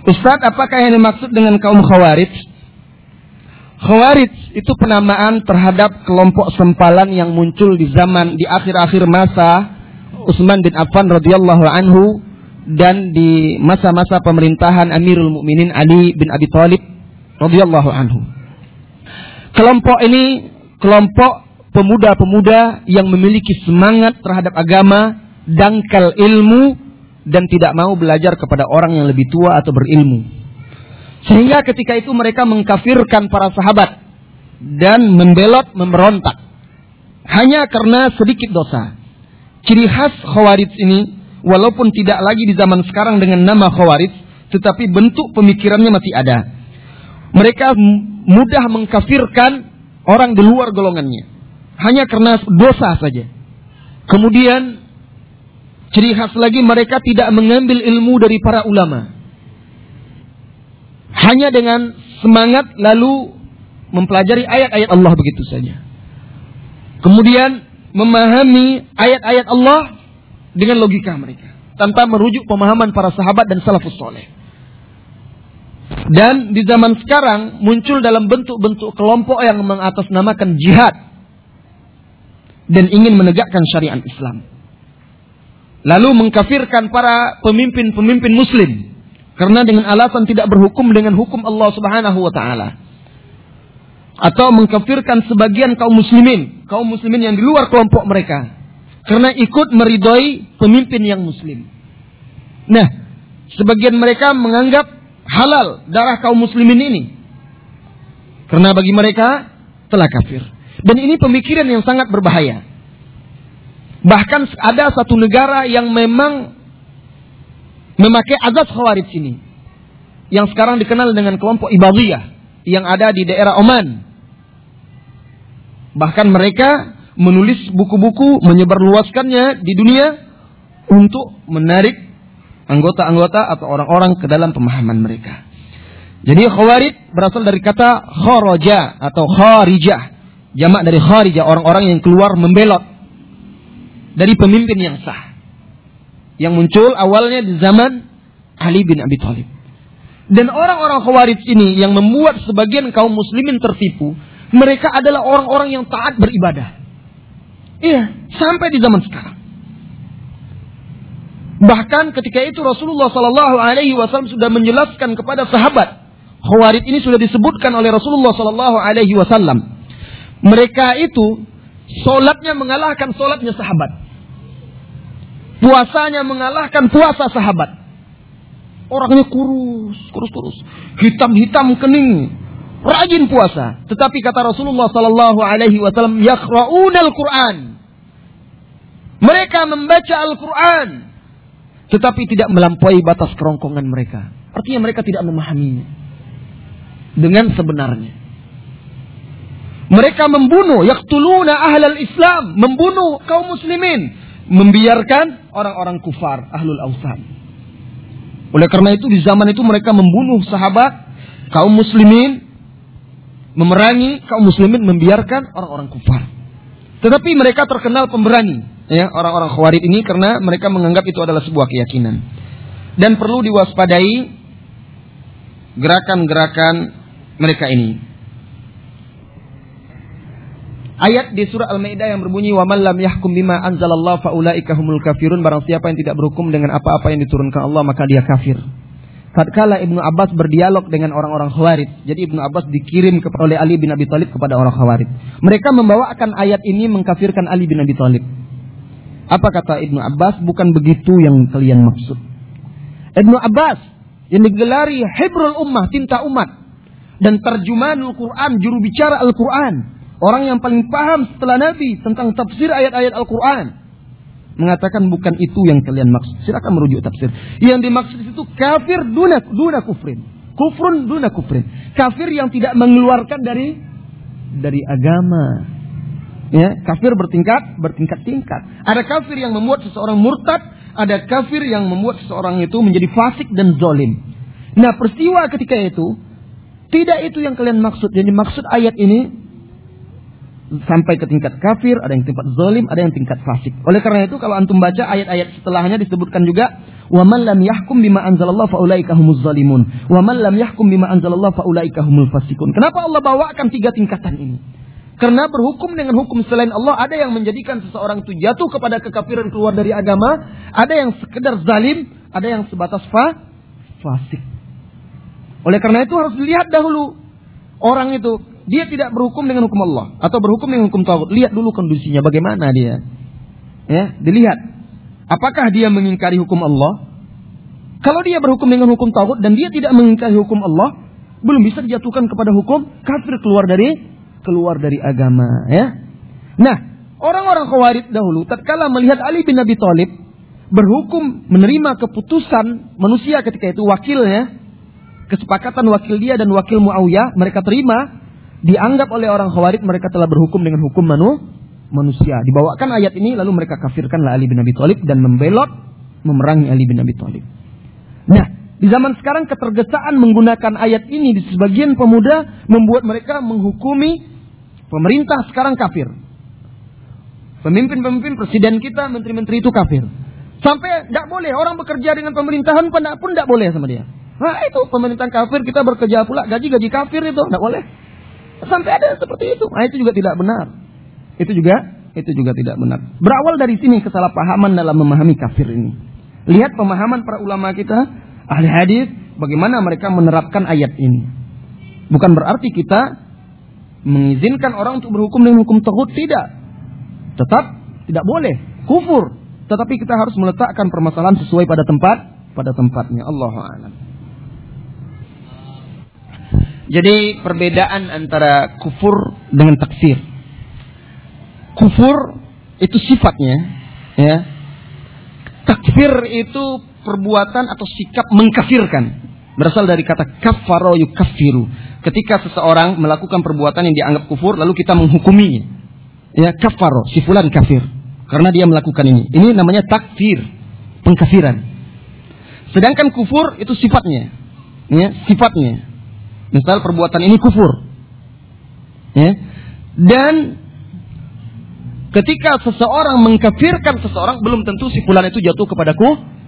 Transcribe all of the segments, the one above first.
Ustaz, apakah yang dimaksud dengan kaum Khawarij? Khawarij itu penamaan terhadap kelompok sempalan yang muncul di akhir-akhir masa Utsman bin Affan radhiyallahu anhu dan di masa-masa pemerintahan Amirul Mukminin Ali bin Abi Thalib radhiyallahu anhu. Kelompok ini kelompok pemuda-pemuda yang memiliki semangat terhadap agama, dangkal ilmu, dan tidak mau belajar kepada orang yang lebih tua atau berilmu. Sehingga ketika itu mereka mengkafirkan para sahabat dan membelot, memberontak hanya karena sedikit dosa. Ciri khas Khawarij ini, walaupun tidak lagi di zaman sekarang dengan nama Khawarij, tetapi bentuk pemikirannya masih ada. Mereka mudah mengkafirkan orang di luar golongannya hanya karena dosa saja. Kemudian ciri khas lagi, mereka tidak mengambil ilmu dari para ulama. Hanya dengan semangat lalu mempelajari ayat-ayat Allah begitu saja. Kemudian memahami ayat-ayat Allah dengan logika mereka, tanpa merujuk pemahaman para sahabat dan salafus soleh. Dan di zaman sekarang muncul dalam bentuk-bentuk kelompok yang mengatasnamakan jihad dan ingin menegakkan syariat Islam. Lalu mengkafirkan para pemimpin-pemimpin muslim karena dengan alasan tidak berhukum dengan hukum Allah Subhanahu wa taala. Atau mengkafirkan sebagian kaum muslimin yang di luar kelompok mereka karena ikut meridhoi pemimpin yang muslim. Nah, sebagian mereka menganggap halal darah kaum muslimin ini karena bagi mereka telah kafir. Dan ini pemikiran yang sangat berbahaya. Bahkan ada satu negara yang memang memakai azas Khawarij ini, yang sekarang dikenal dengan kelompok Ibadiyah yang ada di daerah Oman. Bahkan mereka menulis buku-buku, menyebarluaskannya di dunia untuk menarik anggota-anggota atau orang-orang ke dalam pemahaman mereka. Jadi Khawarij berasal dari kata kharaja atau kharijah, jamak dari kharijah, orang-orang yang keluar membelot dari pemimpin yang sah, yang muncul awalnya di zaman Ali bin Abi Thalib. Dan orang-orang Khawarij ini yang membuat sebagian kaum muslimin tertipu, mereka adalah orang-orang yang taat beribadah. Iya, sampai di zaman sekarang. Bahkan ketika itu Rasulullah sallallahu alaihi wasallam sudah menjelaskan kepada sahabat. Khawarij ini sudah disebutkan oleh Rasulullah sallallahu alaihi wasallam. Mereka itu salatnya mengalahkan salatnya sahabat. Puasanya mengalahkan puasa sahabat. Orangnya kurus. Hitam kening. Rajin puasa. Tetapi kata Rasulullah sallallahu alaihi wasallam, yaqra'unal Qur'an. Mereka membaca Al-Qur'an, tetapi tidak melampaui batas kerongkongan mereka. Artinya mereka tidak memahaminya dengan sebenarnya. Mereka membunuh, yaqtuluna ahlal Islam, membunuh kaum muslimin, membiarkan orang-orang kufar, ahlul awsan. Oleh karena itu di zaman itu mereka membunuh sahabat, kaum muslimin, memerangi kaum muslimin, membiarkan orang-orang kufar. Tetapi mereka terkenal pemberani, ya, orang-orang Khawarij ini, karena mereka menganggap itu adalah sebuah keyakinan. Dan perlu diwaspadai gerakan-gerakan mereka ini. Ayat di surah Al-Maidah yang berbunyi, "Wa man lam yahkum bima anzalallahu fa ulaika humul kafirun." Barang siapa yang tidak berhukum dengan apa-apa yang diturunkan Allah, maka dia kafir. Tatkala Ibnu Abbas berdialog dengan orang-orang Khawarij, jadi Ibnu Abbas dikirim oleh Ali bin Abi Thalib kepada orang Khawarij. Mereka membawakan ayat ini mengkafirkan Ali bin Abi Thalib. Apa kata Ibnu Abbas? Bukan begitu yang kalian maksud. Ibnu Abbas yang digelari Hibrul Ummah, tinta umat, dan terjemahanul Quran, juru bicara Al-Quran, orang yang paling paham setelah Nabi tentang tafsir ayat-ayat Al-Quran, mengatakan bukan itu yang kalian maksud. Silakan merujuk tafsir. Yang dimaksud itu kafir duna kufrin. Kufrun duna kufrin. Kafir yang tidak mengeluarkan dari agama. Ya, kafir bertingkat-tingkat. Ada kafir yang membuat seseorang murtad, ada kafir yang membuat seseorang itu menjadi fasik dan zalim. Nah, peristiwa ketika itu tidak itu yang kalian maksud. Jadi maksud ayat ini sampai ke tingkat kafir, ada yang tingkat zalim, ada yang tingkat fasik. Oleh karena itu kalau antum baca ayat-ayat setelahnya disebutkan juga Wa man lam yahkum bima anzalallahu fa ulaika humuz zalimun. Wa man lam yahkum bima anzalallahu fa ulaika humul fasiqun. Kenapa Allah bawakan 3 tingkatan ini? Karena berhukum dengan hukum selain Allah, ada yang menjadikan seseorang itu jatuh kepada kekafiran, keluar dari agama, ada yang sekedar zalim, ada yang sebatas fasik. Oleh karena itu harus dilihat dahulu orang itu, dia tidak berhukum dengan hukum Allah atau berhukum dengan hukum tagut. Lihat dulu kondisinya bagaimana dia. Ya, dilihat apakah dia mengingkari hukum Allah. Kalau dia berhukum dengan hukum tagut dan dia tidak mengingkari hukum Allah, belum bisa dijatuhkan kepada hukum kafir, keluar dari agama, ya. Nah, orang-orang Khawarij dahulu tatkala melihat Ali bin Abi Thalib berhukum menerima keputusan manusia ketika itu, wakilnya, kesepakatan wakil dia dan wakil Muawiyah, mereka terima, dianggap oleh orang Khawarij mereka telah berhukum dengan hukum manusia. Dibawakan ayat ini lalu mereka kafirkanlah Ali bin Abi Thalib dan membelot memerangi Ali bin Abi Thalib. Nah, di zaman sekarang ketergesaan menggunakan ayat ini di sebagian pemuda membuat mereka menghukumi pemerintah sekarang kafir. Pemimpin-pemimpin, presiden kita, menteri-menteri itu kafir. Sampai tidak boleh orang bekerja dengan pemerintahan pun tidak boleh sama dia. Nah itu pemerintahan kafir, kita bekerja pula gaji kafir itu tidak boleh. Sampai ada seperti itu. Nah itu juga tidak benar. Itu juga tidak benar. Berawal dari sini kesalahpahaman dalam memahami kafir ini. Lihat pemahaman para ulama kita, ahli hadis, bagaimana mereka menerapkan ayat ini. Bukan berarti kita mengizinkan orang untuk berhukum dengan hukum taghut, tidak. Tetap tidak boleh kufur, tetapi kita harus meletakkan permasalahan sesuai pada tempatnya. Allahu a'lam. Jadi perbedaan antara kufur dengan takfir. Kufur itu sifatnya, ya. Takfir itu perbuatan atau sikap mengkafirkan. Berasal dari kata kaffara yukaffiru. Ketika seseorang melakukan perbuatan yang dianggap kufur, lalu kita menghukuminya. Ya, kaffara, si fulan kafir. Karena dia melakukan ini. Ini namanya takfir, pengkafiran. Sedangkan kufur itu sifatnya. Ya, sifatnya. Misal perbuatan ini kufur. Ya. Dan ketika seseorang mengkafirkan seseorang, belum tentu si fulan itu jatuh kepada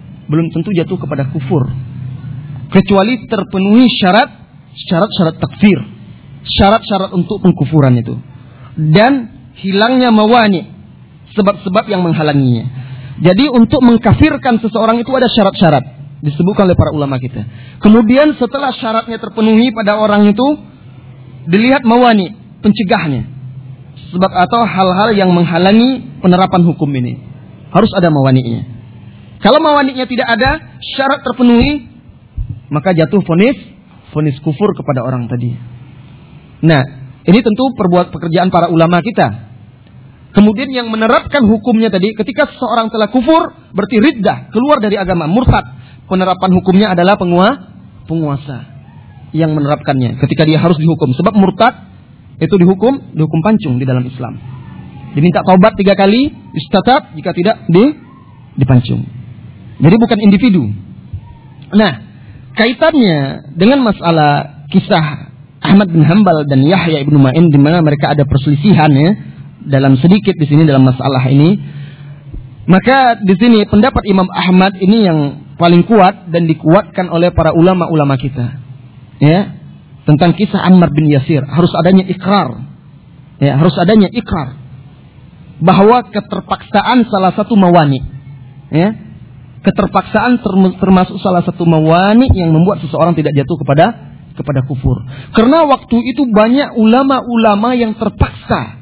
kufur. Kecuali terpenuhi syarat takfir, syarat-syarat untuk pengkufuran itu, dan hilangnya mawani, sebab-sebab yang menghalanginya. Jadi untuk mengkafirkan seseorang itu ada syarat-syarat disebutkan oleh para ulama kita. Kemudian setelah syaratnya terpenuhi pada orang itu, dilihat mawani, pencegahnya, sebab atau hal-hal yang menghalangi penerapan hukum ini. Harus ada mawani'nya. Kalau mawani'nya tidak ada, syarat terpenuhi, maka jatuh vonis kufur kepada orang tadi. Nah, ini tentu pekerjaan para ulama kita. Kemudian yang menerapkan hukumnya tadi, ketika seseorang telah kufur, berarti riddah, keluar dari agama, murtad. Penerapan hukumnya adalah penguasa yang menerapkannya. Ketika dia harus dihukum, sebab murtad itu dihukum pancung di dalam Islam. Diminta taubat 3 kali, istatab, jika tidak dipancung. Jadi bukan individu. Nah, kaitannya dengan masalah kisah Ahmad bin Hanbal dan Yahya ibnu Ma'in, di mana mereka ada perselisihan, ya, dalam sedikit di sini dalam masalah ini. Maka di sini pendapat Imam Ahmad ini yang paling kuat dan dikuatkan oleh para ulama-ulama kita. Ya, tentang kisah Ammar bin Yasir, harus adanya ikrar. Ya, harus adanya ikrar bahwa keterpaksaan salah satu mawani. Ya. Keterpaksaan termasuk salah satu mawani yang membuat seseorang tidak jatuh kepada kufur. Karena waktu itu banyak ulama-ulama yang terpaksa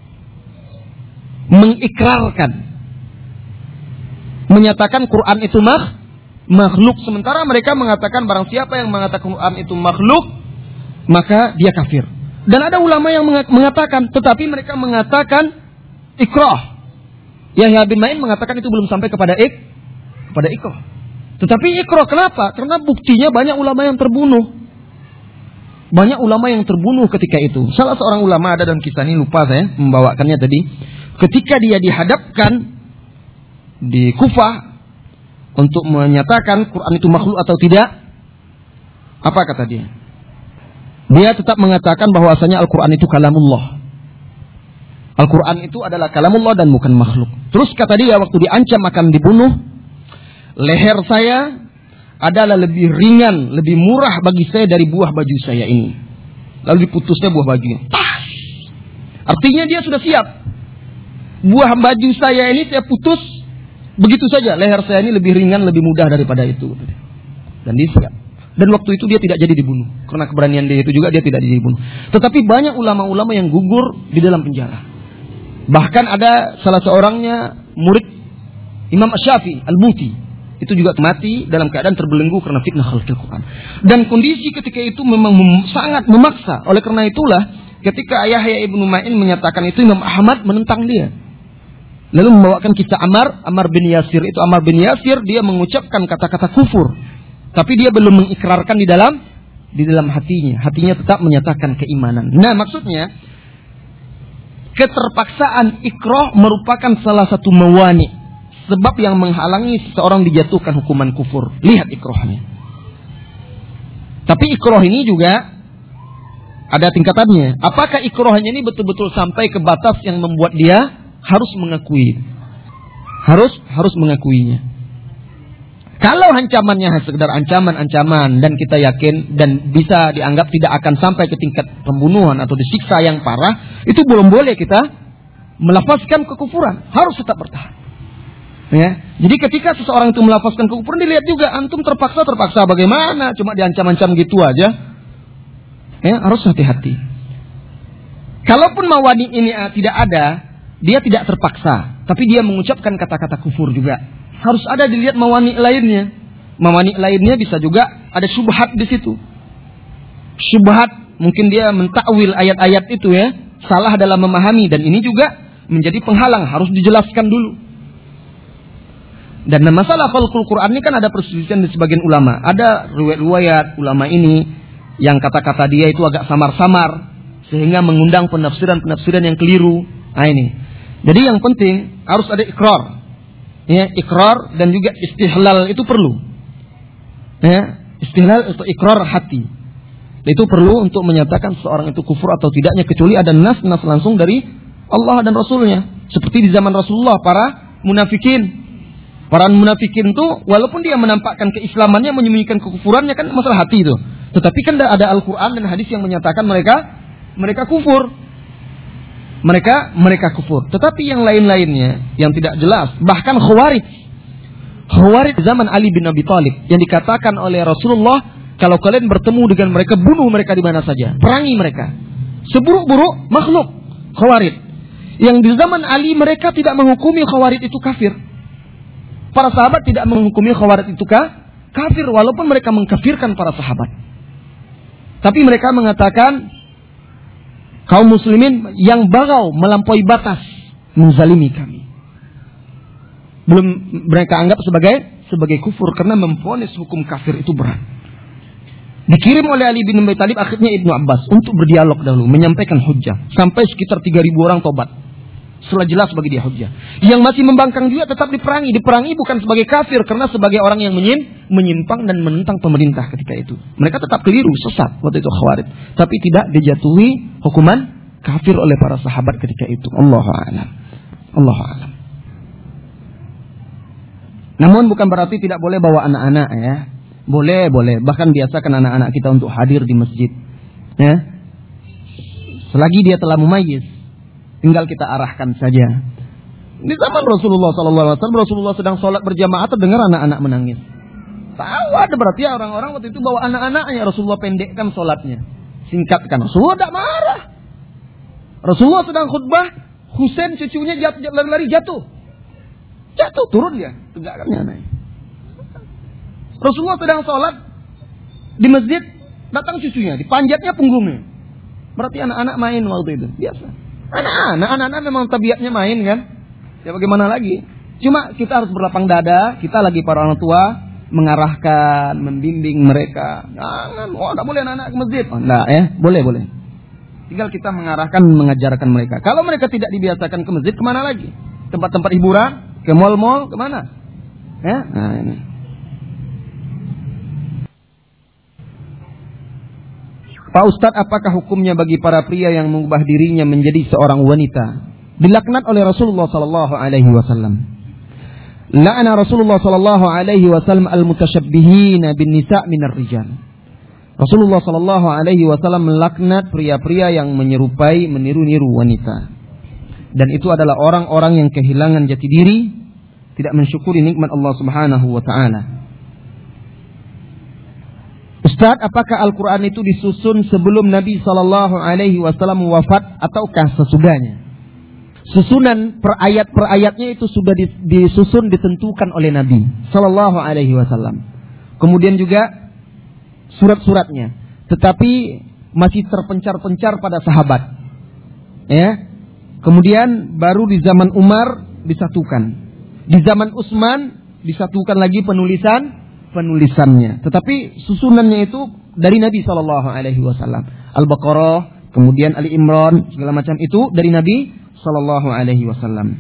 mengikrarkan, menyatakan Quran itu makhluk. Sementara mereka mengatakan barang siapa yang mengatakan Quran itu makhluk, maka dia kafir. Dan ada ulama yang mengatakan, tetapi mereka mengatakan ikrah. Yahya bin Ma'in mengatakan itu belum sampai kepada ikrah. Tetapi ikrah kenapa? Karena buktinya banyak ulama yang terbunuh. Banyak ulama yang terbunuh ketika itu. Salah seorang ulama, ada dalam kisah ini, lupa saya membawakannya tadi. Ketika dia dihadapkan di Kufah untuk menyatakan Quran itu makhluk atau tidak, apa kata dia? Dia tetap mengatakan bahwasanya Al-Quran itu kalamullah. Al-Quran itu adalah kalamullah dan bukan makhluk. Terus kata dia waktu diancam akan dibunuh, leher saya adalah lebih ringan, lebih murah bagi saya dari buah baju saya ini. Lalu diputusnya buah bajunya. Artinya dia sudah siap. Buah baju saya ini saya putus begitu saja. Leher saya ini lebih ringan, lebih mudah daripada itu. Dan dia siap. Dan waktu itu dia tidak jadi dibunuh. Karena keberanian dia itu juga dia tidak jadi dibunuh. Tetapi banyak ulama-ulama yang gugur di dalam penjara. Bahkan ada salah seorangnya murid Imam Asy-Syafi'i Al-Buti. Itu juga mati dalam keadaan terbelenggu karena fitnah khalqil Quran. Dan kondisi ketika itu memang sangat memaksa. Oleh karena itulah ketika Yahya ibnu Ma'in menyatakan itu, Imam Ahmad menentang dia. Lalu membawakan kisah Ammar bin Yasir. Itu Ammar bin Yasir dia mengucapkan kata-kata kufur. Tapi dia belum mengikrarkan di dalam hatinya. Hatinya tetap menyatakan keimanan. Nah, maksudnya keterpaksaan ikrah merupakan salah satu mawani. Sebab yang menghalangi seseorang dijatuhkan hukuman kufur. Lihat ikrahnya. Tapi ikrah ini juga ada tingkatannya. Apakah ikrahnya ini betul-betul sampai ke batas yang membuat dia harus mengakui? Harus mengakuinya. Kalau ancamannya sekedar ancaman-ancaman dan kita yakin dan bisa dianggap tidak akan sampai ke tingkat pembunuhan atau disiksa yang parah, itu belum boleh kita melafazkan kekufuran. Harus tetap bertahan. Ya. Jadi ketika seseorang itu melafazkan kekufuran, dilihat juga antum terpaksa bagaimana, cuma diancam-ancam gitu aja. Ya, harus hati-hati. Kalaupun mawani ini tidak ada, dia tidak terpaksa, tapi dia mengucapkan kata-kata kufur juga. Harus ada dilihat mawani lainnya. Mawani lainnya bisa juga ada syubhat di situ. Syubhat, mungkin dia mentakwil ayat-ayat itu ya, salah dalam memahami, dan ini juga menjadi penghalang, harus dijelaskan dulu. Dan masalah khalqul Quran ini kan ada perselisihan di sebagian ulama. Ada riwayat ulama ini yang kata-kata dia itu agak samar-samar sehingga mengundang penafsiran-penafsiran yang keliru. Nah ini. Jadi yang penting harus ada ikrar. Ya, ikrar dan juga istihlal itu perlu. Ya, istihlal atau ikrar hati. Itu perlu untuk menyatakan seorang itu kufur atau tidaknya, kecuali ada nas langsung dari Allah dan Rasulnya. Seperti di zaman Rasulullah, para munafikin. Para munafikin itu walaupun dia menampakkan keislamannya, menyembunyikan kekufurannya, kan masalah hati itu. Tetapi kan ada Al-Quran dan hadis yang menyatakan mereka kufur. Mereka kufur. Tetapi yang lain-lainnya yang tidak jelas, bahkan Khawarij zaman Ali bin Abi Thalib yang dikatakan oleh Rasulullah, kalau kalian bertemu dengan mereka, bunuh mereka di mana saja, perangi mereka. Seburuk-buruk makhluk Khawarij. Yang di zaman Ali mereka tidak menghukumi Khawarij itu kafir. Para sahabat tidak menghukumi Khawarij itu kafir walaupun mereka mengkafirkan para sahabat. Tapi mereka mengatakan kaum muslimin yang bagau melampaui batas menzalimi kami. Belum mereka anggap sebagai kufur karena memvonis hukum kafir itu berat. Dikirim oleh Ali bin Abi Thalib akhirnya Ibnu Abbas untuk berdialog dahulu, menyampaikan hujjah sampai sekitar 3.000 orang tobat. Setelah jelas bagi dia hujjah. Yang masih membangkang juga tetap diperangi. Diperangi bukan sebagai kafir, karena sebagai orang yang menyimpang dan menentang pemerintah ketika itu. Mereka tetap keliru, sesat waktu itu Khawarij. Tapi tidak dijatuhi hukuman kafir oleh para sahabat ketika itu. Allahu a'lam. Allahu a'lam. Namun bukan berarti tidak boleh bawa anak-anak ya. Boleh. Bahkan biasakan anak-anak kita untuk hadir di masjid. Ya. Selagi dia telah mumayyiz, tinggal kita arahkan saja. Di zaman Rasulullah SAW, Rasulullah sedang sholat berjamaah, terdengar anak-anak menangis. Tahu ada berarti orang-orang waktu itu bawa anak-anaknya. Rasulullah pendekkan sholatnya, singkatkan. Rasulullah tidak marah. Rasulullah sedang khutbah, Husain cucunya lari-lari jatuh, turun dia, tegakkannya anaknya. Rasulullah sedang sholat di masjid, datang cucunya, dipanjatnya punggungnya. Berarti anak-anak main waktu itu, biasa. Anak-anak memang tabiatnya main kan. Ya bagaimana lagi. Cuma kita harus berlapang dada. Kita lagi para orang tua mengarahkan, membimbing mereka. Jangan, tidak boleh anak-anak ke masjid. Enggak ya, boleh. Tinggal kita mengarahkan, mengajarkan mereka. Kalau mereka tidak dibiasakan ke masjid, kemana lagi? Tempat-tempat hiburan, ke mal-mal, kemana? Ya, nah ini. Pak Ustadz, apakah hukumnya bagi para pria yang mengubah dirinya menjadi seorang wanita? Dilaknat oleh Rasulullah SAW. La'ana Rasulullah sallallahu alaihi wasallam al-mutasyabbihina bin nisa' minar rijal. Rasulullah sallallahu alaihi wasallam melaknat pria-pria yang menyerupai, meniru-niru wanita. Dan itu adalah orang-orang yang kehilangan jati diri, tidak mensyukuri nikmat Allah Subhanahu wa taala. Ustaz, apakah Al-Qur'an itu disusun sebelum Nabi sallallahu alaihi wasallam wafat ataukah sesudahnya? Susunan per ayatnya itu sudah disusun, ditentukan oleh Nabi sallallahu alaihi wasallam. Kemudian juga surat-suratnya, tetapi masih terpencar-pencar pada sahabat. Ya. Kemudian baru di zaman Umar disatukan. Di zaman Utsman disatukan lagi penulisannya. Tetapi susunannya itu dari Nabi sallallahu alaihi wasallam. Al-Baqarah, kemudian Ali Imran, segala macam itu dari Nabi sallallahu alaihi wasallam.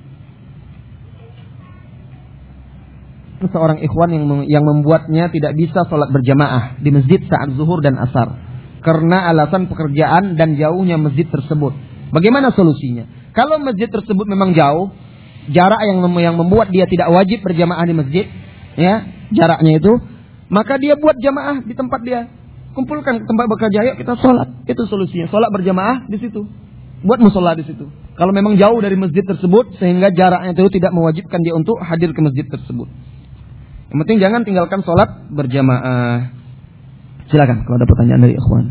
Seorang ikhwan yang membuatnya tidak bisa salat berjamaah di masjid saat zuhur dan asar karena alasan pekerjaan dan jauhnya masjid tersebut. Bagaimana solusinya? Kalau masjid tersebut memang jauh, jarak yang membuat dia tidak wajib berjamaah di masjid, ya, jaraknya itu, maka dia buat jamaah di tempat dia. Kumpulkan ke tempat bekerja, yuk kita salat. Itu solusinya. Salat berjamaah di situ. Buat mushola di situ. Kalau memang jauh dari masjid tersebut sehingga jaraknya itu tidak mewajibkan dia untuk hadir ke masjid tersebut. Yang penting jangan tinggalkan sholat berjamaah. Silakan kalau ada pertanyaan dari ikhwan.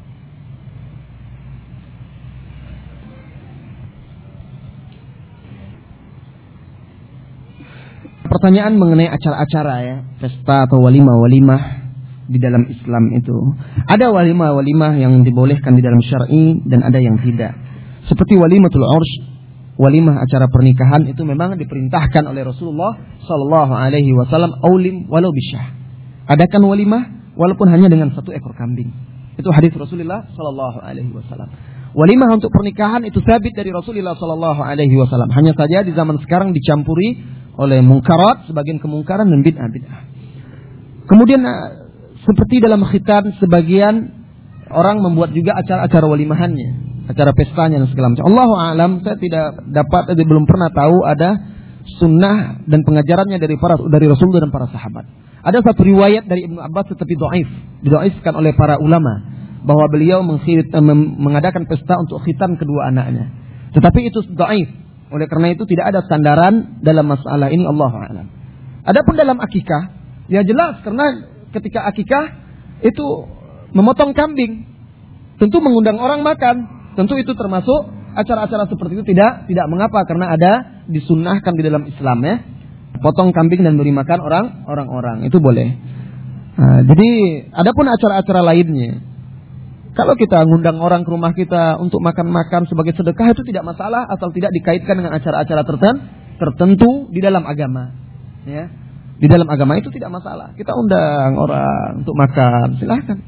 Pertanyaan mengenai acara-acara ya, pesta atau walimah-walimah di dalam Islam itu. Ada walimah-walimah yang dibolehkan di dalam syar'i dan ada yang tidak. Seperti walimatul ursh, walimah acara pernikahan itu memang diperintahkan oleh Rasulullah sallallahu alaihi wasallam, aulim walau bisyah. Adakan walimah walaupun hanya dengan 1 ekor kambing. Itu hadis Rasulullah sallallahu alaihi wasallam. Walimah untuk pernikahan itu sabit dari Rasulullah sallallahu alaihi wasallam. Hanya saja di zaman sekarang dicampuri oleh mungkarat, sebagian kemungkaran dan bid'ah-bid'ah. Kemudian seperti dalam khitan, sebagian orang membuat juga acara-acara walimahannya, acara pestanya dan segala macam. Allahu a'lam, saya belum pernah tahu ada sunnah dan pengajarannya dari Rasulullah dan para sahabat. Ada satu riwayat dari Ibnu Abbas tetapi dhaif, didoifkan oleh para ulama bahwa beliau mengadakan pesta untuk khitan kedua anaknya. Tetapi itu dhaif. Oleh karena itu tidak ada sandaran dalam masalah ini, Allahu a'lam. Adapun dalam akikah, ya jelas karena ketika akikah itu memotong kambing, tentu mengundang orang makan, tentu itu termasuk acara-acara seperti itu tidak mengapa karena ada disunnahkan di dalam Islam ya. Potong kambing dan beri makan orang-orang itu boleh. Nah, jadi adapun acara-acara lainnya, kalau kita ngundang orang ke rumah kita untuk makan-makan sebagai sedekah itu tidak masalah asal tidak dikaitkan dengan acara-acara tertentu di dalam agama. Ya. Di dalam agama itu tidak masalah. Kita undang orang untuk makan, silahkan.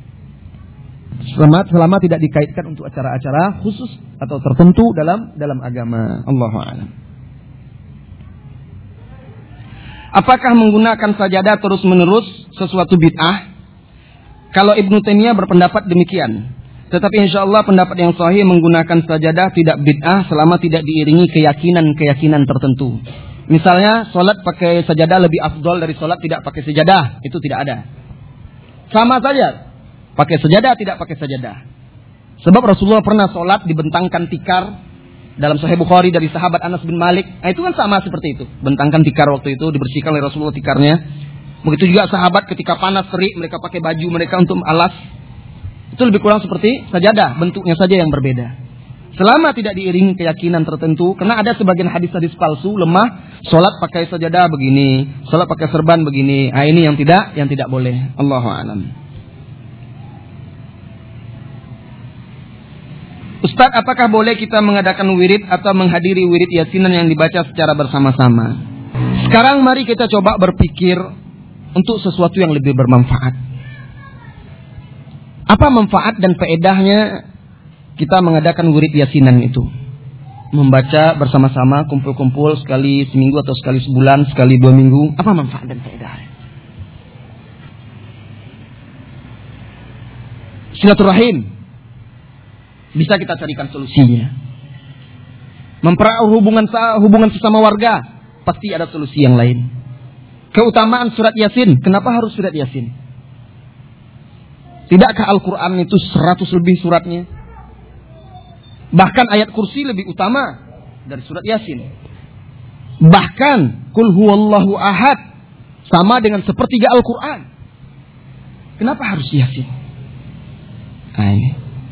Selama tidak dikaitkan untuk acara-acara khusus atau tertentu dalam agama. Allahu a'lam. Apakah menggunakan sajadah terus-menerus sesuatu bid'ah? Kalau Ibnu Taimiyah berpendapat demikian. Tetapi insyaAllah pendapat yang sahih menggunakan sajadah tidak bid'ah selama tidak diiringi keyakinan tertentu. Misalnya sholat pakai sajadah lebih afdol dari sholat tidak pakai sajadah. Itu tidak ada. Sama saja. Pakai sajadah tidak pakai sajadah. Sebab Rasulullah pernah sholat dibentangkan tikar. Dalam Sahih Bukhari dari sahabat Anas bin Malik. Nah, itu kan sama seperti itu. Bentangkan tikar waktu itu dibersihkan oleh Rasulullah tikarnya. Begitu juga sahabat ketika panas terik mereka pakai baju mereka untuk alas. Itu lebih kurang seperti sajadah, bentuknya saja yang berbeda. Selama tidak diiringi keyakinan tertentu, karena ada sebagian hadis-hadis palsu lemah, sholat pakai sajadah begini, sholat pakai serban begini. Ah, ini yang tidak boleh. Allahu a'lam. Ustaz, apakah boleh kita mengadakan wirid atau menghadiri wirid yasinan yang dibaca secara bersama-sama? Sekarang mari kita coba berpikir untuk sesuatu yang lebih bermanfaat. Apa manfaat dan faedahnya kita mengadakan wirid yasinan itu? Membaca bersama-sama, kumpul-kumpul sekali seminggu atau sekali sebulan, sekali 2 minggu. Apa manfaat dan faedahnya? Silaturahim. Bisa kita carikan solusinya. Mempererat hubungan sesama warga. pasti ada solusi yang lain. Keutamaan surat Yasin, kenapa harus surat Yasin? Tidakkah Al-Quran itu 100 lebih suratnya? Bahkan ayat kursi lebih utama dari surat Yasin. Bahkan Qul huwallahu ahad sama dengan sepertiga Al-Quran. Kenapa harus Yasin? Nah, ini.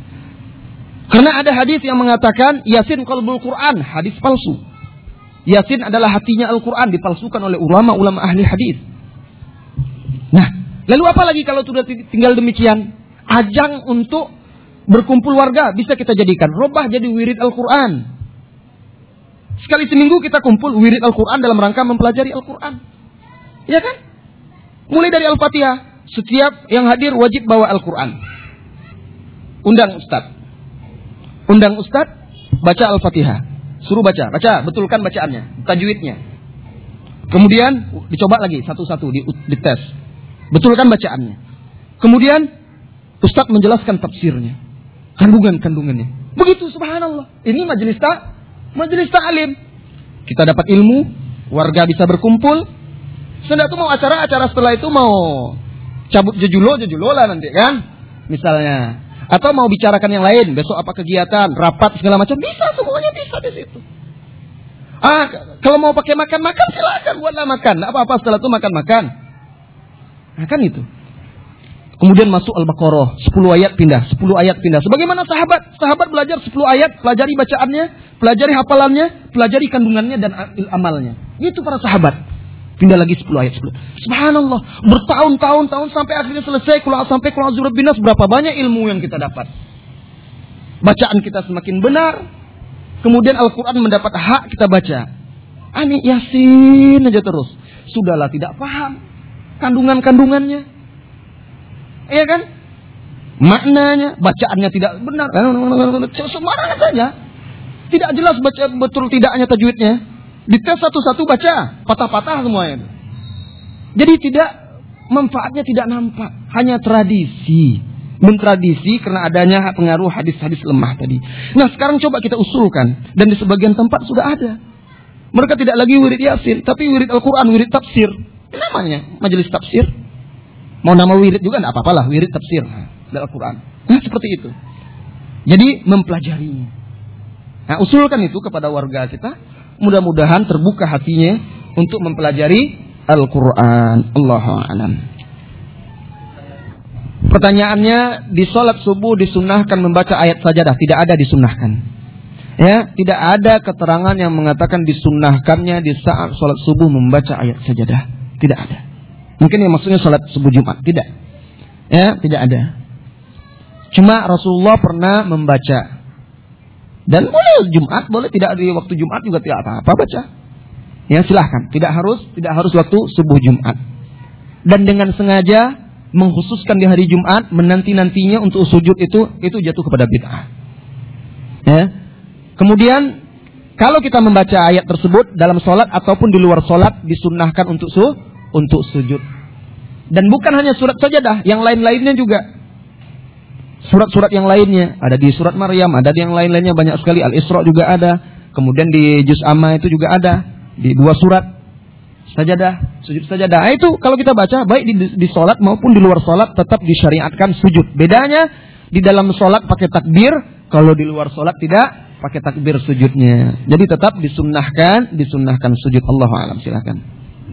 Karena ada hadis yang mengatakan Yasin qalbul Quran, hadis palsu. Yasin adalah hatinya Al-Quran, dipalsukan oleh ulama-ulama ahli hadis. Nah, lalu apa lagi kalau sudah tinggal demikian? Ajang untuk berkumpul warga bisa kita jadikan. Robah jadi wirid Al-Quran. Sekali seminggu kita kumpul wirid Al-Quran dalam rangka mempelajari Al-Quran. Ya kan? Mulai dari Al-Fatihah. Setiap yang hadir wajib bawa Al-Quran. Undang Ustadz, baca Al-Fatihah. Suruh baca, betulkan bacaannya, tajwidnya. Kemudian dicoba lagi satu-satu, dites. Betulkan bacaannya. Kemudian Ustadz menjelaskan tafsirnya. Kandungannya. Begitu, subhanallah. Ini majelis ta'lim. Kita dapat ilmu, warga bisa berkumpul. Setelah itu mau acara setelah itu mau cabut jejulo lah nanti kan. Misalnya. Atau mau bicarakan yang lain, besok apa kegiatan, rapat segala macam, bisa, semuanya bisa di situ. Kalau mau pakai makan silakan, buatlah makan. Apa-apa setelah itu makan. Nah kan itu. Kemudian masuk Al-Baqarah, 10 ayat pindah. Sebagaimana sahabat belajar 10 ayat, pelajari bacaannya, pelajari hafalannya, pelajari kandungannya dan amalnya. Itu para sahabat. Pindah lagi 10 ayat. Subhanallah, bertahun-tahun sampai akhirnya selesai sampai Qul a'udzu birabbin nas, berapa banyak ilmu yang kita dapat. Bacaan kita semakin benar. Kemudian Al-Qur'an mendapat hak kita baca. Ani Yasin aja terus. Sudahlah tidak paham kandungannya. Iya kan? Maknanya, bacaannya tidak benar. Sembarangan saja. Tidak jelas baca betul tidaknya tajwidnya. Dites satu-satu baca, patah-patah semuanya. Jadi manfaatnya tidak nampak, hanya tradisi. Mentradisi karena adanya pengaruh hadis-hadis lemah tadi. Nah, sekarang coba kita usulkan, dan di sebagian tempat sudah ada. Mereka tidak lagi wirid Yasin, tapi wirid Al-Quran, wirid tafsir. Ini namanya majelis tafsir. Mau nama wirid juga tidak apa-apa lah, wirid tafsir dari Al-Quran. Nah, seperti itu. Jadi mempelajarinya. Nah, usulkan itu kepada warga kita. Mudah-mudahan terbuka hatinya untuk mempelajari Al-Quran. Allahu a'lam. Pertanyaannya, di sholat subuh disunahkan membaca ayat sajadah? Tidak ada disunahkan. Ya, tidak ada keterangan yang mengatakan disunahkannya di saat sholat subuh membaca ayat sajadah. Tidak ada. Mungkin yang maksudnya sholat subuh Jumat. Tidak. Ya, tidak ada. Cuma Rasulullah pernah membaca. Dan boleh Jumat, boleh tidak di waktu Jumat juga tidak apa-apa baca. Ya, silahkan. Tidak harus waktu subuh Jumat. Dan dengan sengaja mengkhususkan di hari Jumat, menanti-nantinya untuk sujud itu jatuh kepada bid'ah. Ya. Kemudian kalau kita membaca ayat tersebut dalam sholat ataupun di luar sholat disunnahkan untuk sujud. Dan bukan hanya surat sajadah, yang lain-lainnya juga. Surat-surat yang lainnya ada di surat Maryam, ada di yang lain-lainnya banyak sekali. Al-Isra juga ada. Kemudian di Juz Amma itu juga ada. Di 2 surat sajadah, sujud sajadah. Nah, itu kalau kita baca baik di sholat maupun di luar sholat tetap disyariatkan sujud. Bedanya di dalam sholat pakai takbir, kalau di luar sholat tidak pakai takbir sujudnya. Jadi tetap disunnahkan sujud. Allahu a'lam, silakan.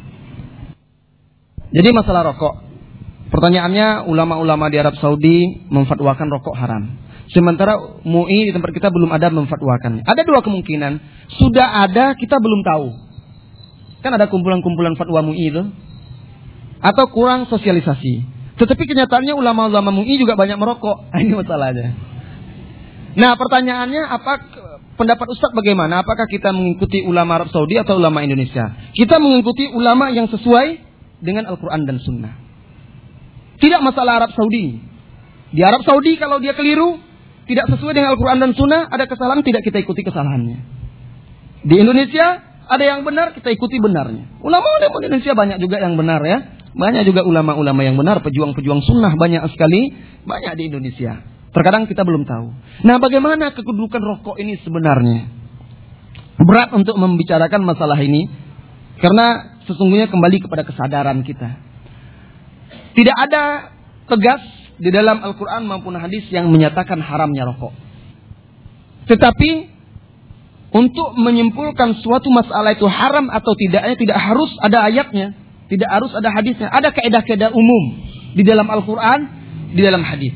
Jadi masalah rokok. Pertanyaannya, ulama-ulama di Arab Saudi memfatwakan rokok haram. Sementara MUI di tempat kita belum ada memfatwakannya. Ada 2 kemungkinan. Sudah ada, kita belum tahu. Kan ada kumpulan-kumpulan fatwa MUI itu. Atau kurang sosialisasi. Tetapi kenyataannya ulama-ulama MUI juga banyak merokok. Ini masalahnya. Nah, pertanyaannya, apa pendapat Ustaz bagaimana? Apakah kita mengikuti ulama Arab Saudi atau ulama Indonesia? Kita mengikuti ulama yang sesuai dengan Al-Quran dan Sunnah. Tidak masalah Arab Saudi. Di Arab Saudi kalau dia keliru, tidak sesuai dengan Al-Quran dan Sunnah, ada kesalahan, tidak kita ikuti kesalahannya. Di Indonesia ada yang benar, kita ikuti benarnya. Ulama-ulama Indonesia banyak juga yang benar ya. Banyak juga ulama-ulama yang benar, pejuang-pejuang sunnah banyak sekali, banyak di Indonesia. Terkadang kita belum tahu. Nah, bagaimana kedudukan rokok ini sebenarnya? Berat untuk membicarakan masalah ini. Karena sesungguhnya kembali kepada kesadaran kita. Tidak ada tegas di dalam Al-Quran maupun hadis yang menyatakan haramnya rokok. Tetapi untuk menyimpulkan suatu masalah itu haram atau tidaknya tidak harus ada ayatnya, tidak harus ada hadisnya. Ada kaidah-kaidah umum di dalam Al-Quran, di dalam hadis.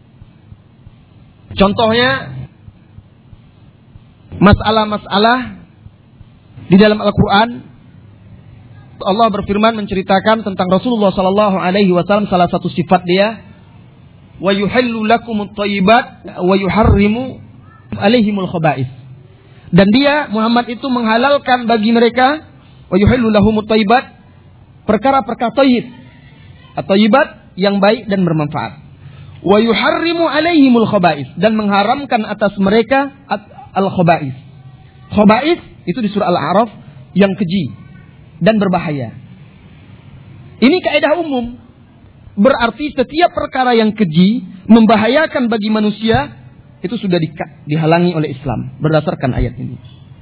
Contohnya masalah-masalah di dalam Al-Quran, Allah berfirman menceritakan tentang Rasulullah sallallahu alaihi wasallam, salah satu sifat dia, wa yuhillu lakumut thayyibat wa yuharrimu alaihimul khaba'is. Dan dia Muhammad itu menghalalkan bagi mereka, wa yuhillu lahumut thayyibat, perkara-perkara thayyib, at-thayyibat yang baik dan bermanfaat. Wa yuharrimu alaihimul khaba'is, dan mengharamkan atas mereka al-khaba'is. Khaba'is itu di surah Al-A'raf, yang keji dan berbahaya. Ini kaidah umum. Berarti setiap perkara yang keji, membahayakan bagi manusia, itu sudah dihalangi oleh Islam berdasarkan ayat ini.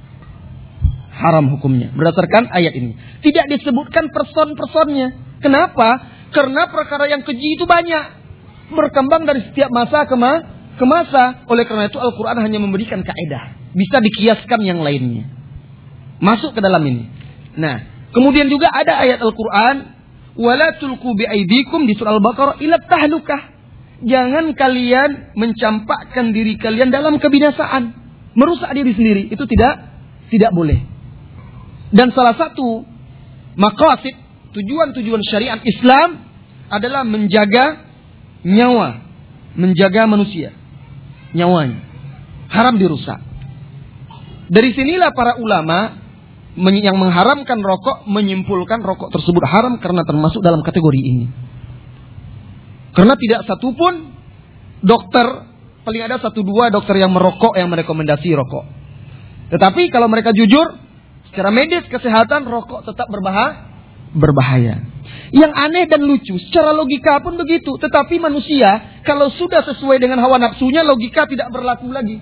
Haram hukumnya berdasarkan ayat ini. Tidak disebutkan person-personnya. Kenapa? Karena perkara yang keji itu banyak, berkembang dari setiap masa ke masa. Oleh karena itu Al-Quran hanya memberikan kaidah, bisa dikiaskan yang lainnya, masuk ke dalam ini. Nah, kemudian juga ada ayat Al-Quran, wala tulqu biaidikum di surah Al-Baqarah ila tahlukah. Jangan kalian mencampakkan diri kalian dalam kebinasaan, merusak diri sendiri. Itu tidak boleh. Dan salah satu maqasid, tujuan-tujuan syariat Islam adalah menjaga nyawa, menjaga manusia, nyawanya haram dirusak. Dari sinilah para ulama yang mengharamkan rokok menyimpulkan rokok tersebut haram karena termasuk dalam kategori ini. Karena tidak satupun dokter, paling ada 1-2 dokter yang merokok yang merekomendasi rokok. Tetapi kalau mereka jujur, secara medis kesehatan rokok tetap berbahaya. Yang aneh dan lucu, secara logika pun begitu. Tetapi manusia kalau sudah sesuai dengan hawa nafsunya, logika tidak berlaku lagi.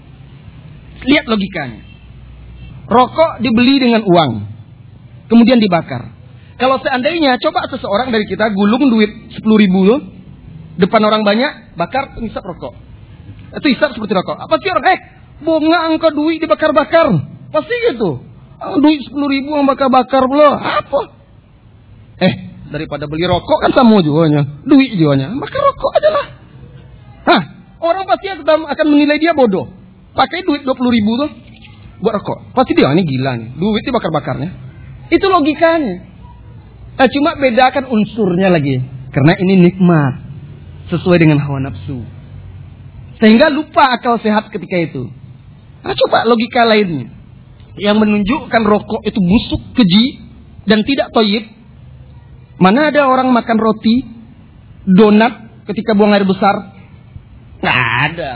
Lihat logikanya. Rokok dibeli dengan uang, kemudian dibakar. Kalau seandainya coba seseorang dari kita gulung duit 10.000 depan orang banyak, bakar, hisap rokok. Itu hisap seperti rokok. Apa sih orang? Bunga angka duit dibakar-bakar. Pasti gitu. Duit 10.000 yang bakar-bakar belum. Apa? Daripada beli rokok kan sama jualnya, duit jualnya, bakar rokok aja lah. Orang pasti akan menilai dia bodoh. Pakai duit 20.000 tuh buat rokok. Pasti dia ini gila nih, duitnya bakar-bakarnya. Itu logikanya. Cuma bedakan unsurnya lagi. Karena ini nikmat, sesuai dengan hawa nafsu, sehingga lupa akal sehat ketika itu. Coba logika lainnya yang menunjukkan rokok itu busuk, keji, dan tidak thayyib. Mana ada orang makan roti, donat ketika buang air besar? Nggak ada.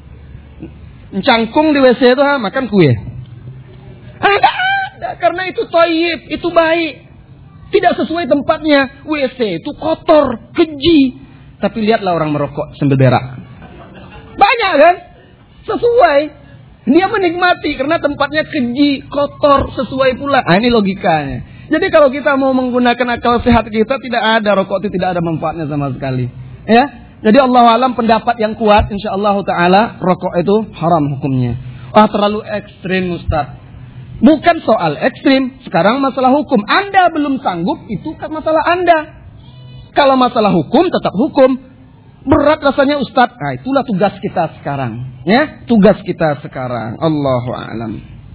Cangkung di WC itu makan kue. Nggak ada, karena itu thayyib, itu baik. Tidak sesuai tempatnya. WC itu kotor, keji. Tapi lihatlah orang merokok sambil berak. Banyak kan? Sesuai. Dia menikmati karena tempatnya keji, kotor, sesuai pula. Ini logikanya. Jadi kalau kita mau menggunakan akal sehat kita, tidak ada rokok itu tidak ada manfaatnya sama sekali. Ya. Jadi Allah alam pendapat yang kuat, insyaallah taala rokok itu haram hukumnya. Terlalu ekstrim Ustaz. Bukan soal ekstrim, sekarang masalah hukum. Anda belum sanggup, itu kan masalah Anda. Kalau masalah hukum, tetap hukum. Berat rasanya Ustaz. Itulah tugas kita sekarang. Ya, tugas kita sekarang. Allahu a'lam.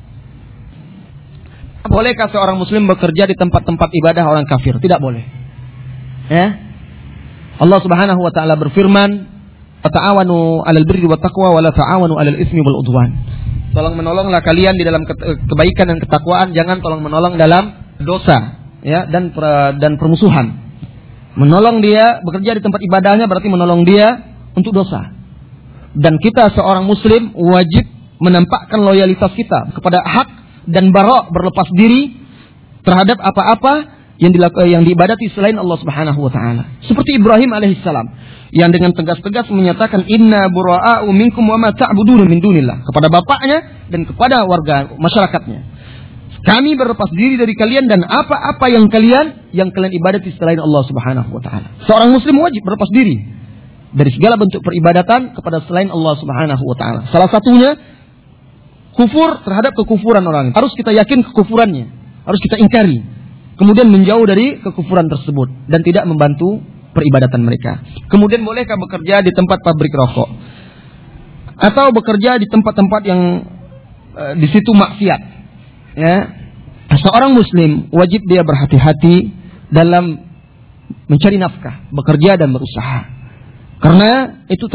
Bolehkah seorang muslim bekerja di tempat-tempat ibadah orang kafir? Tidak boleh. Ya. Allah Subhanahu wa taala berfirman, "Ta'awanu 'alal birri wat taqwa wa la ta'awanu 'alal ismi wal 'udwan." Tolong menolonglah kalian di dalam kebaikan dan ketakwaan, jangan tolong menolong dalam dosa, ya, dan permusuhan. Menolong dia bekerja di tempat ibadahnya berarti menolong dia untuk dosa. Dan kita seorang muslim wajib menampakkan loyalitas kita kepada hak dan bara' berlepas diri terhadap apa-apa yang diibadati selain Allah Subhanahu wa taala. Seperti Ibrahim alaihissalam yang dengan tegas-tegas menyatakan inna bura'a'u minkum wa ma ta'budun min dunillah kepada bapaknya dan kepada warga masyarakatnya. Kami berlepas diri dari kalian dan apa-apa yang kalian ibadati selain Allah Subhanahu wa taala. Seorang muslim wajib berlepas diri dari segala bentuk peribadatan kepada selain Allah Subhanahu wa taala. Salah satunya kufur terhadap kekufuran orang. Harus kita yakin kekufurannya, harus kita ingkari. Kemudian menjauh dari kekufuran tersebut dan tidak membantu peribadatan mereka. Kemudian bolehkah bekerja di tempat pabrik rokok atau bekerja di tempat-tempat yang di situ maksiat? Ya, seorang muslim wajib dia berhati-hati dalam mencari nafkah, bekerja dan berusaha. Karena itu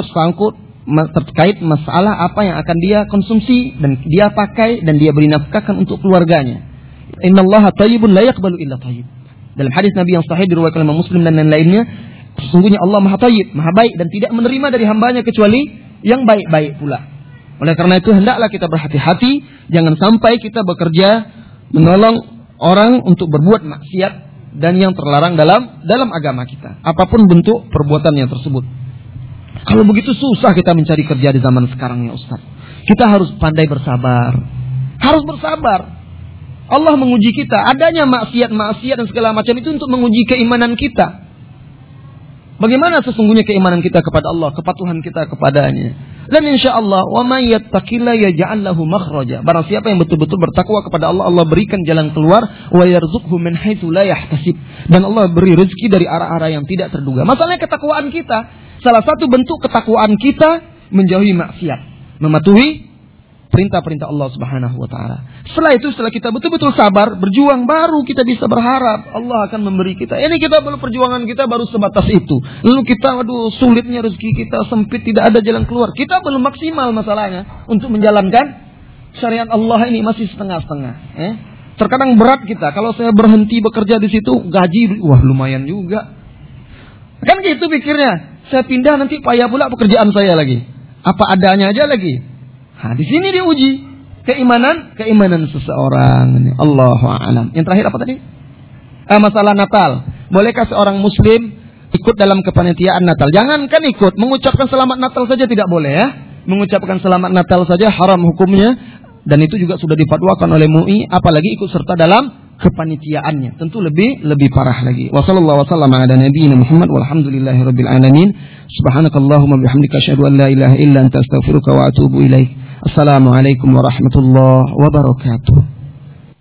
terkait masalah apa yang akan dia konsumsi dan dia pakai dan dia beri nafkahkan untuk keluarganya. Innallaha thayyibun la yaqbalu illa thayyib. Dalam hadis Nabi yang sahih diriwayatkan oleh Muslim dan lain-lainnya, sesungguhnya Allah Maha Thayyib, Maha baik dan tidak menerima dari hambanya kecuali yang baik-baik pula. Oleh karena itu hendaklah kita berhati-hati, jangan sampai kita bekerja menolong orang untuk berbuat maksiat dan yang terlarang dalam agama kita, apapun bentuk perbuatannya tersebut. Kalau begitu susah kita mencari kerja di zaman sekarang ya Ustaz. Kita harus pandai bersabar. Harus bersabar. Allah menguji kita. Adanya maksiat dan segala macam itu untuk menguji keimanan kita. Bagaimana sesungguhnya keimanan kita kepada Allah, kepatuhan kita kepadanya. Dan insyaallah, wa may yattaqilla yaj'al lahu makhraja. Barang siapa yang betul-betul bertakwa kepada Allah, Allah berikan jalan keluar, wa yarzuqhu min haitsu la yahtasib. Dan Allah beri rezeki dari arah-arah yang tidak terduga. Masalahnya ketakwaan kita. Salah satu bentuk ketakwaan kita menjauhi maksiat, mematuhi perintah-perintah Allah Subhanahu wa taala. Setelah kita betul-betul sabar, berjuang, baru kita bisa berharap Allah akan memberi kita. Ini kita baru perjuangan kita baru sebatas itu. Lalu kita sulitnya rezeki kita, sempit, tidak ada jalan keluar. Kita belum maksimal masalahnya untuk menjalankan syariat Allah ini, masih setengah-setengah. Terkadang berat kita. Kalau saya berhenti bekerja di situ, gaji wah lumayan juga. Kan gitu pikirnya. Saya pindah nanti payah pula pekerjaan saya lagi. Apa adanya aja lagi. Nah, di sini diuji keimanan seseorang. Allahu a'lam. Yang terakhir apa tadi? Masalah Natal. Bolehkah seorang muslim ikut dalam kepanitiaan Natal? Jangankan ikut, mengucapkan selamat Natal saja tidak boleh ya. Mengucapkan selamat Natal saja haram hukumnya, dan itu juga sudah difatwakan oleh MUI, apalagi ikut serta dalam kepanitiaannya. Tentu lebih parah lagi. Wa sallallahu wasallam ala nabiyyina Muhammad walhamdulillahirabbil alamin. Subhanakallahumma bihamdika asyhadu an la ilaha illa anta astaghfiruka wa atubu ilaik. Assalamualaikum warahmatullahi wabarakatuh.